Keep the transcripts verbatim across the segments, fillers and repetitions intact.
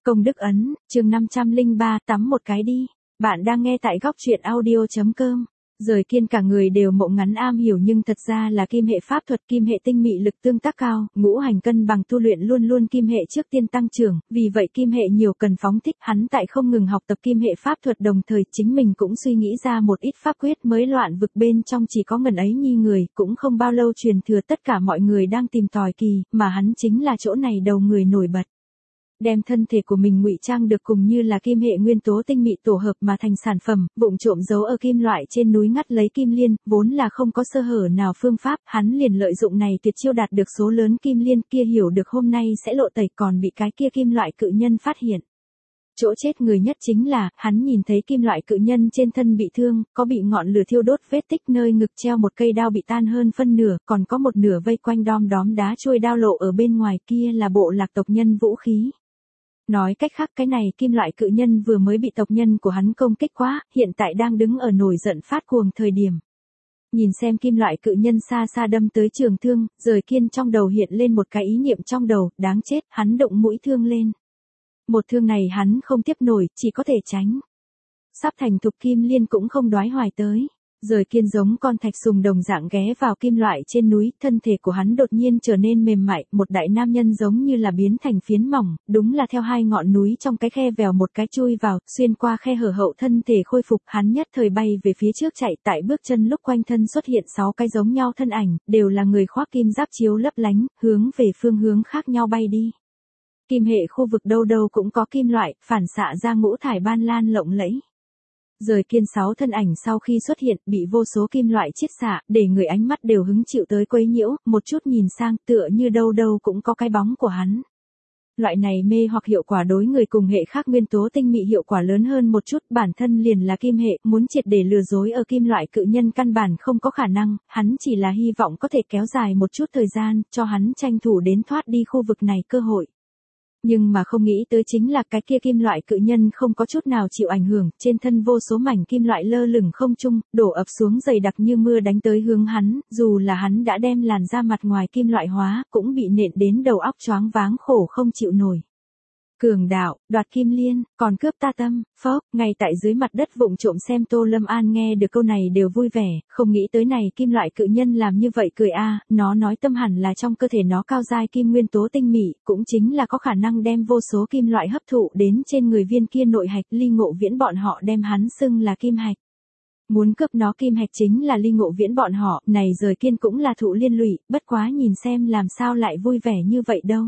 Công đức ấn, chương năm trăm lẻ ba, tắm một cái đi. Bạn đang nghe tại góc truyện audio chấm com. Rời Kiên cả người đều mộng ngắn am hiểu nhưng thật ra là kim hệ pháp thuật, kim hệ tinh mị lực tương tác cao, ngũ hành cân bằng tu luyện luôn luôn kim hệ trước tiên tăng trưởng, vì vậy kim hệ nhiều cần phóng thích, hắn tại không ngừng học tập kim hệ pháp thuật đồng thời chính mình cũng suy nghĩ ra một ít pháp quyết mới loạn vực bên trong chỉ có ngần ấy nhi người, cũng không bao lâu truyền thừa tất cả mọi người đang tìm tòi kỳ, mà hắn chính là chỗ này đầu người nổi bật. Đem thân thể của mình ngụy trang được cùng như là kim hệ nguyên tố tinh mị tổ hợp mà thành sản phẩm, vụng trộm giấu ở kim loại trên núi ngắt lấy kim liên, vốn là không có sơ hở nào phương pháp, hắn liền lợi dụng này tuyệt chiêu đạt được số lớn kim liên kia, hiểu được hôm nay sẽ lộ tẩy còn bị cái kia kim loại cự nhân phát hiện. Chỗ chết người nhất chính là, hắn nhìn thấy kim loại cự nhân trên thân bị thương, có bị ngọn lửa thiêu đốt vết tích, nơi ngực treo một cây đao bị tan hơn phân nửa, còn có một nửa vây quanh đom đóm đá chuôi đao lộ ở bên ngoài, kia là bộ lạc tộc nhân vũ khí. Nói cách khác cái này kim loại cự nhân vừa mới bị tộc nhân của hắn công kích quá, hiện tại đang đứng ở nổi giận phát cuồng thời điểm. Nhìn xem kim loại cự nhân xa xa đâm tới trường thương, Rời Kiên trong đầu hiện lên một cái ý niệm trong đầu, đáng chết, hắn động mũi thương lên. Một thương này hắn không tiếp nổi, chỉ có thể tránh. Sắp thành thục kim liên cũng không đoái hoài tới. Rời Kiên giống con thạch sùng đồng dạng ghé vào kim loại trên núi, thân thể của hắn đột nhiên trở nên mềm mại, một đại nam nhân giống như là biến thành phiến mỏng, đúng là theo hai ngọn núi trong cái khe vèo một cái chui vào, xuyên qua khe hở hậu thân thể khôi phục, hắn nhất thời bay về phía trước chạy, tại bước chân lúc quanh thân xuất hiện sáu cái giống nhau thân ảnh, đều là người khoác kim giáp chiếu lấp lánh, hướng về phương hướng khác nhau bay đi. Kim hệ khu vực đâu đâu cũng có kim loại, phản xạ ra ngũ thải ban lan lộng lẫy. Rời Kiên sáu thân ảnh sau khi xuất hiện, bị vô số kim loại chiết xạ, để người ánh mắt đều hứng chịu tới quấy nhiễu, một chút nhìn sang, tựa như đâu đâu cũng có cái bóng của hắn. Loại này mê hoặc hiệu quả đối người cùng hệ khác nguyên tố tinh mị hiệu quả lớn hơn một chút, bản thân liền là kim hệ, muốn triệt để lừa dối ở kim loại cự nhân căn bản không có khả năng, hắn chỉ là hy vọng có thể kéo dài một chút thời gian, cho hắn tranh thủ đến thoát đi khu vực này cơ hội. Nhưng mà không nghĩ tới chính là cái kia kim loại cự nhân không có chút nào chịu ảnh hưởng, trên thân vô số mảnh kim loại lơ lửng không trung, đổ ập xuống dày đặc như mưa đánh tới hướng hắn, dù là hắn đã đem làn da mặt ngoài kim loại hóa, cũng bị nện đến đầu óc choáng váng khổ không chịu nổi. Cường đạo, đoạt kim liên, còn cướp ta tâm, phốc, ngay tại dưới mặt đất vụng trộm xem Tô Lâm An nghe được câu này đều vui vẻ, không nghĩ tới này kim loại cự nhân làm như vậy cười a, nó nói tâm hẳn là trong cơ thể nó cao giai kim nguyên tố tinh mị, cũng chính là có khả năng đem vô số kim loại hấp thụ đến trên người viên kia nội hạch, Ly Ngộ Viễn bọn họ đem hắn xưng là kim hạch. Muốn cướp nó kim hạch chính là Ly Ngộ Viễn bọn họ, này Rời Kiên cũng là thụ liên lụy, bất quá nhìn xem làm sao lại vui vẻ như vậy đâu.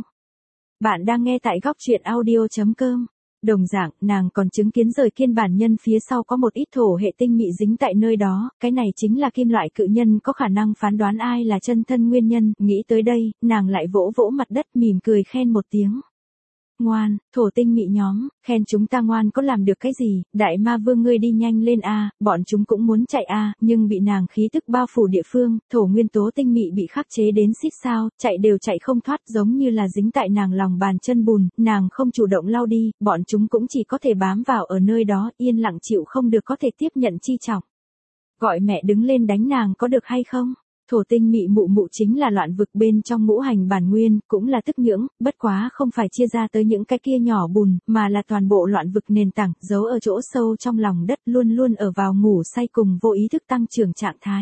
Bạn đang nghe tại góc truyện audio chấm com. Đồng dạng, nàng còn chứng kiến Rời Kiên bản nhân phía sau có một ít thổ hệ tinh mị dính tại nơi đó, cái này chính là kim loại cự nhân có khả năng phán đoán ai là chân thân nguyên nhân, nghĩ tới đây, nàng lại vỗ vỗ mặt đất mỉm cười khen một tiếng. Ngoan, thổ tinh mị nhóm, khen chúng ta ngoan có làm được cái gì, đại ma vương ngươi đi nhanh lên a, bọn chúng cũng muốn chạy a, nhưng bị nàng khí tức bao phủ địa phương, thổ nguyên tố tinh mị bị khắc chế đến xít sao, chạy đều chạy không thoát giống như là dính tại nàng lòng bàn chân bùn, nàng không chủ động lau đi, bọn chúng cũng chỉ có thể bám vào ở nơi đó, yên lặng chịu không được có thể tiếp nhận chi trọng. Gọi mẹ đứng lên đánh nàng có được hay không? Thổ tinh mị mụ mụ chính là loạn vực bên trong ngũ hành bản nguyên, cũng là tức nhưỡng, bất quá không phải chia ra tới những cái kia nhỏ bùn, mà là toàn bộ loạn vực nền tảng, giấu ở chỗ sâu trong lòng đất luôn luôn ở vào ngủ say cùng vô ý thức tăng trưởng trạng thái.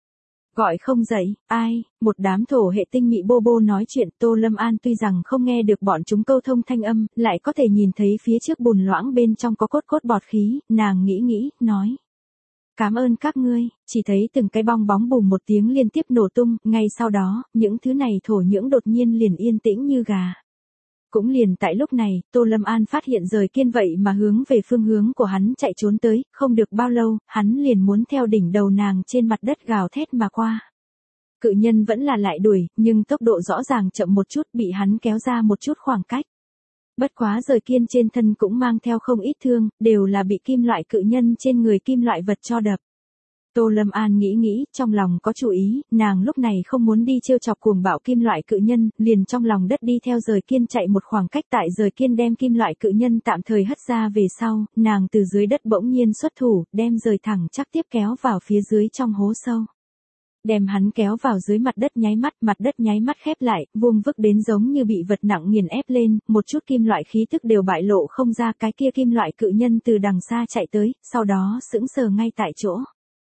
Gọi không dậy, ai, một đám thổ hệ tinh mị bô bô nói chuyện, Tô Lâm An tuy rằng không nghe được bọn chúng câu thông thanh âm, lại có thể nhìn thấy phía trước bùn loãng bên trong có cốt cốt bọt khí, nàng nghĩ nghĩ, nói. Cảm ơn các ngươi, chỉ thấy từng cái bong bóng bùm một tiếng liên tiếp nổ tung, ngay sau đó, những thứ này thổ nhưỡng đột nhiên liền yên tĩnh như gà. Cũng liền tại lúc này, Tô Lâm An phát hiện Rời Kiên vậy mà hướng về phương hướng của hắn chạy trốn tới, không được bao lâu, hắn liền muốn theo đỉnh đầu nàng trên mặt đất gào thét mà qua. Cự nhân vẫn là lại đuổi, nhưng tốc độ rõ ràng chậm một chút, bị hắn kéo ra một chút khoảng cách. Bất quá Rời Kiên trên thân cũng mang theo không ít thương, đều là bị kim loại cự nhân trên người kim loại vật cho đập. Tô Lâm An nghĩ nghĩ, trong lòng có chủ ý, nàng lúc này không muốn đi trêu chọc cuồng bạo kim loại cự nhân, liền trong lòng đất đi theo Rời Kiên chạy một khoảng cách, tại Rời Kiên đem kim loại cự nhân tạm thời hất ra về sau, nàng từ dưới đất bỗng nhiên xuất thủ, đem rời thẳng chắc tiếp kéo vào phía dưới trong hố sâu. đem hắn kéo vào dưới mặt đất nháy mắt, mặt đất nháy mắt khép lại, vuông vức đến giống như bị vật nặng nghiền ép lên, một chút kim loại khí tức đều bại lộ không ra, cái kia kim loại cự nhân từ đằng xa chạy tới, sau đó sững sờ ngay tại chỗ.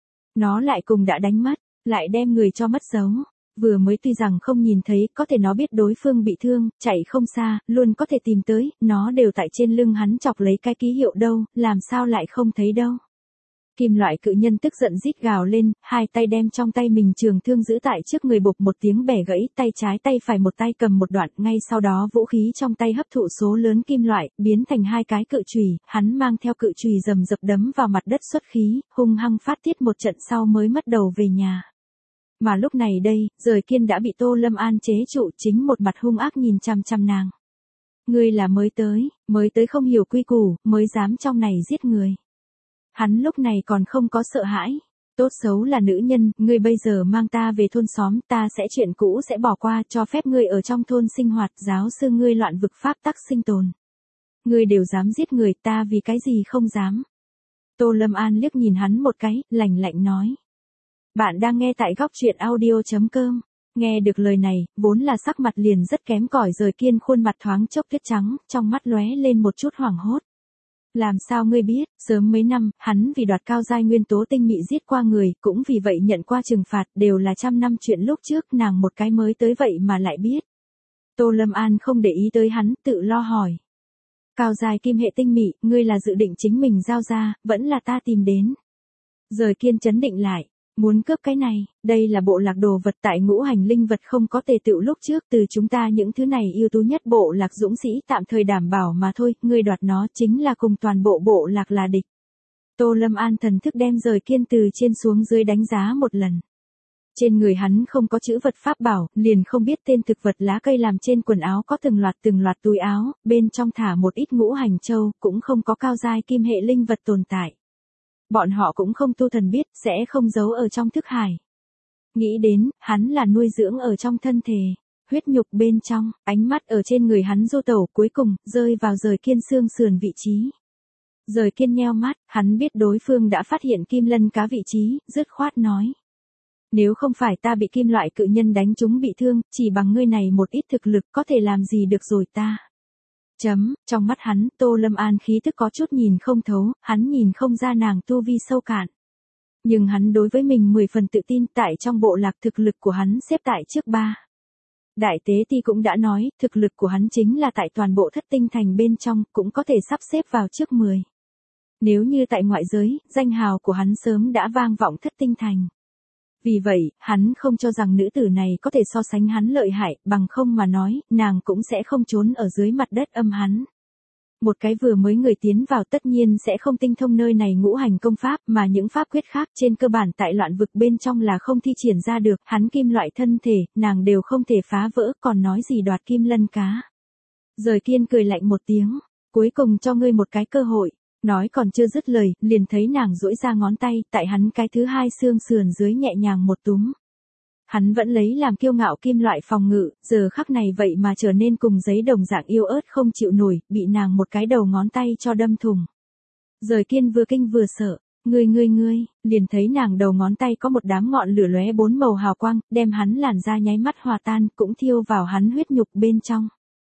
Nó lại cùng đã đánh mất, lại đem người cho mất dấu. Vừa mới tuy rằng không nhìn thấy, có thể nó biết đối phương bị thương, chạy không xa, luôn có thể tìm tới, nó đều tại trên lưng hắn chọc lấy cái ký hiệu đâu, làm sao lại không thấy đâu. Kim loại cự nhân tức giận rít gào lên, hai tay đem trong tay mình trường thương giữ tại trước người, bục một tiếng bẻ gãy, tay trái tay phải một tay cầm một đoạn, ngay sau đó vũ khí trong tay hấp thụ số lớn kim loại, biến thành hai cái cự chùy, hắn mang theo cự chùy rầm rập đấm vào mặt đất xuất khí, hung hăng phát tiết một trận sau mới mất đầu về nhà. Mà lúc này đây, Dời Kiên đã bị Tô Lâm An chế trụ, chính một mặt hung ác nhìn chằm chằm nàng. Ngươi là mới tới, mới tới không hiểu quy củ, mới dám trong này giết người. Hắn lúc này còn không có sợ hãi. Tốt xấu là nữ nhân, ngươi bây giờ mang ta về thôn xóm, ta sẽ chuyện cũ sẽ bỏ qua, cho phép ngươi ở trong thôn sinh hoạt, giáo sư ngươi loạn vực pháp tắc sinh tồn. Ngươi đều dám giết người, ta vì cái gì không dám. Tô Lâm An liếc nhìn hắn một cái, lạnh lạnh nói. Bạn đang nghe tại góc truyện audio chấm com. Nghe được lời này, vốn là sắc mặt liền rất kém cỏi Dời Kiên khuôn mặt thoáng chốc tuyết trắng, trong mắt lóe lên một chút hoảng hốt. Làm sao ngươi biết, sớm mấy năm, hắn vì đoạt cao giai nguyên tố tinh mị giết qua người, cũng vì vậy nhận qua trừng phạt, đều là trăm năm chuyện lúc trước, nàng một cái mới tới vậy mà lại biết. Tô Lâm An không để ý tới hắn, tự lo hỏi. Cao giai kim hệ tinh mị, ngươi là dự định chính mình giao ra, vẫn là ta tìm đến. Dời Kiên chấn định lại. Muốn cướp cái này, đây là bộ lạc đồ vật tại ngũ hành linh vật không có tề tựu lúc trước, từ chúng ta những thứ này ưu tú nhất bộ lạc dũng sĩ tạm thời đảm bảo mà thôi, ngươi đoạt nó chính là cùng toàn bộ bộ lạc là địch. Tô Lâm An thần thức đem Dời Kiên từ trên xuống dưới đánh giá một lần. Trên người hắn không có chữ vật pháp bảo, liền không biết tên thực vật lá cây làm trên quần áo có từng loạt từng loạt túi áo, bên trong thả một ít ngũ hành châu, cũng không có cao giai kim hệ linh vật tồn tại. Bọn họ cũng không tu thần biết, sẽ không giấu ở trong thức hải. Nghĩ đến, hắn là nuôi dưỡng ở trong thân thể, huyết nhục bên trong, ánh mắt ở trên người hắn du tẩu, cuối cùng, rơi vào Dời Kiên xương sườn vị trí. Dời Kiên nheo mắt, hắn biết đối phương đã phát hiện kim lân cá vị trí, dứt khoát nói. Nếu không phải ta bị kim loại cự nhân đánh trúng bị thương, chỉ bằng ngươi này một ít thực lực có thể làm gì được rồi ta. Chấm, trong mắt hắn, Tô Lâm An khí thức có chút nhìn không thấu, hắn nhìn không ra nàng tu vi sâu cạn. Nhưng hắn đối với mình mười phần tự tin, tại trong bộ lạc thực lực của hắn xếp tại trước ba. Đại tế ti cũng đã nói, thực lực của hắn chính là tại toàn bộ thất tinh thành bên trong, cũng có thể sắp xếp vào trước mười. Nếu như tại ngoại giới, danh hào của hắn sớm đã vang vọng thất tinh thành. Vì vậy, hắn không cho rằng nữ tử này có thể so sánh hắn lợi hại, bằng không mà nói, nàng cũng sẽ không trốn ở dưới mặt đất âm hắn. Một cái vừa mới người tiến vào tất nhiên sẽ không tinh thông nơi này ngũ hành công pháp, mà những pháp quyết khác trên cơ bản tại loạn vực bên trong là không thi triển ra được, hắn kim loại thân thể, nàng đều không thể phá vỡ, còn nói gì đoạt kim lân cá. Dời Kiên cười lạnh một tiếng, cuối cùng cho ngươi một cái cơ hội. Nói còn chưa dứt lời, liền thấy nàng duỗi ra ngón tay, tại hắn cái thứ hai xương sườn dưới nhẹ nhàng một túm. Hắn vẫn lấy làm kiêu ngạo kim loại phòng ngự, giờ khắc này vậy mà trở nên cùng giấy đồng dạng yếu ớt không chịu nổi, bị nàng một cái đầu ngón tay cho đâm thủng. Dời Kiên vừa kinh vừa sợ, ngươi ngươi ngươi, liền thấy nàng đầu ngón tay có một đám ngọn lửa lóe bốn màu hào quang, đem hắn làn da nháy mắt hòa tan, cũng thiêu vào hắn huyết nhục bên trong.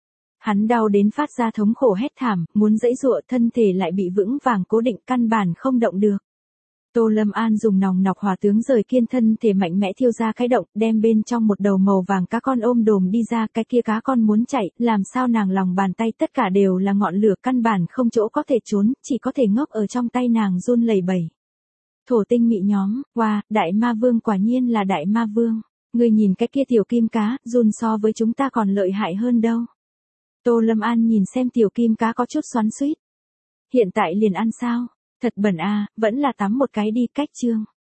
Hắn đau đến phát ra thống khổ hét thảm, muốn giãy giụa, thân thể lại bị vững vàng cố định, căn bản không động được. Tô Lâm An dùng nòng nọc hỏa tướng Dời Kiên thân thể mạnh mẽ thiêu ra cái động, đem bên trong một đầu màu vàng cá con ôm đồm đi ra, cái kia cá con muốn chạy, làm sao nàng lòng bàn tay tất cả đều là ngọn lửa, căn bản không chỗ có thể trốn, chỉ có thể ngốc ở trong tay nàng run lẩy bẩy. Thổ tinh mị nhóm, wow, đại ma vương quả nhiên là đại ma vương. Ngươi nhìn cái kia tiểu kim cá, run so với chúng ta còn lợi hại hơn đâu. Tô Lâm An nhìn xem tiểu kim cá có chút xoắn xuýt. Hiện tại liền ăn sao? Thật bẩn à, vẫn là tắm một cái đi, cách chương.